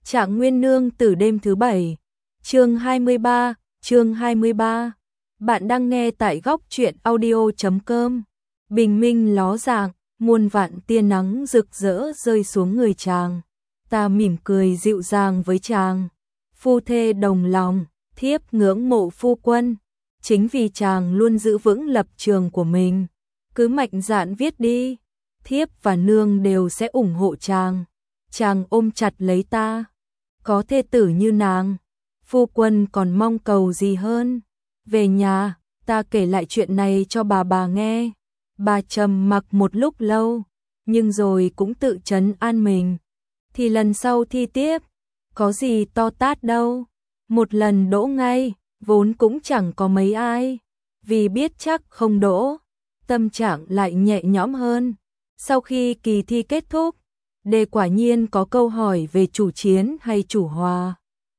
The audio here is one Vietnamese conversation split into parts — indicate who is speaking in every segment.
Speaker 1: Trạng Nguyên Nương Tử đêm thứ 7, chương 23. Bạn đang nghe tại góc truyện audio.com. Bình minh ló dạng, muôn vạn tia nắng rực rỡ rơi xuống người chàng. Ta mỉm cười dịu dàng với chàng. Phu thê đồng lòng, thiếp ngưỡng mộ phu quân. Chính vì chàng luôn giữ vững lập trường của mình. Cứ mạnh dạn viết đi, thiếp và nương đều sẽ ủng hộ chàng. Chàng ôm chặt lấy ta. Có thê tử như nàng, phu quân còn mong cầu gì hơn. Về nhà, ta kể lại chuyện này cho bà nghe. Bà trầm mặc một lúc lâu, nhưng rồi cũng tự trấn an mình. Thì lần sau thi tiếp, có gì to tát đâu. Một lần đỗ ngay, vốn cũng chẳng có mấy ai. Vì biết chắc không đỗ, tâm trạng lại nhẹ nhõm hơn. Sau khi kỳ thi kết thúc, đề quả nhiên có câu hỏi về chủ chiến hay chủ hòa.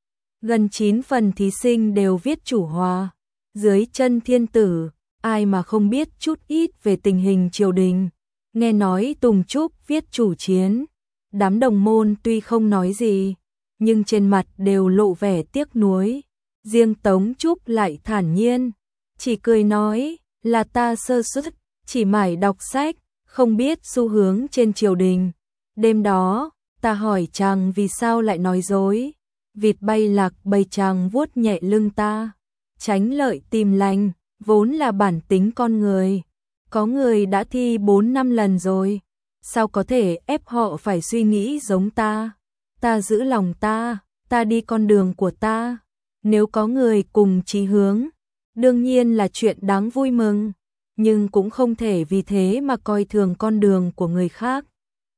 Speaker 1: Gần 9 phần thí sinh đều viết chủ hòa. Dưới chân thiên tử, ai mà không biết chút ít về tình hình triều đình. Nghe nói Tùng Trúc viết chủ chiến. Đám đồng môn tuy không nói gì, nhưng trên mặt đều lộ vẻ tiếc nuối. Riêng Tống Trúc lại thản nhiên, chỉ cười nói là ta sơ suất, chỉ mải đọc sách, không biết xu hướng trên triều đình. Đêm đó, ta hỏi chàng vì sao lại nói dối. Vịt bay lạc bầy chàng vuốt nhẹ lưng ta. Tránh lợi tìm lành, vốn là bản tính con người. Có người đã thi 4-5 lần rồi, sao có thể ép họ phải suy nghĩ giống ta. Ta giữ lòng ta đi con đường của ta. Nếu có người cùng chí hướng, đương nhiên là chuyện đáng vui mừng, nhưng cũng không thể vì thế mà coi thường con đường của người khác.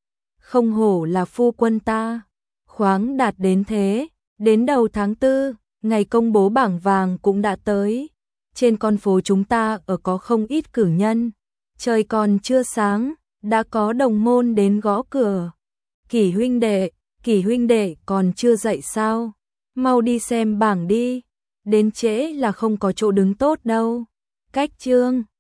Speaker 1: Không hổ là phu quân ta, khoáng đạt đến thế. Đến đầu tháng 4, ngày công bố bảng vàng cũng đã tới. Trên con phố chúng ta ở có không ít cử nhân. Trời còn chưa sáng, đã có đồng môn đến gõ cửa. Kỷ huynh đệ còn chưa dậy sao? Mau đi xem bảng đi. Đến trễ là không có chỗ đứng tốt đâu. Cách chương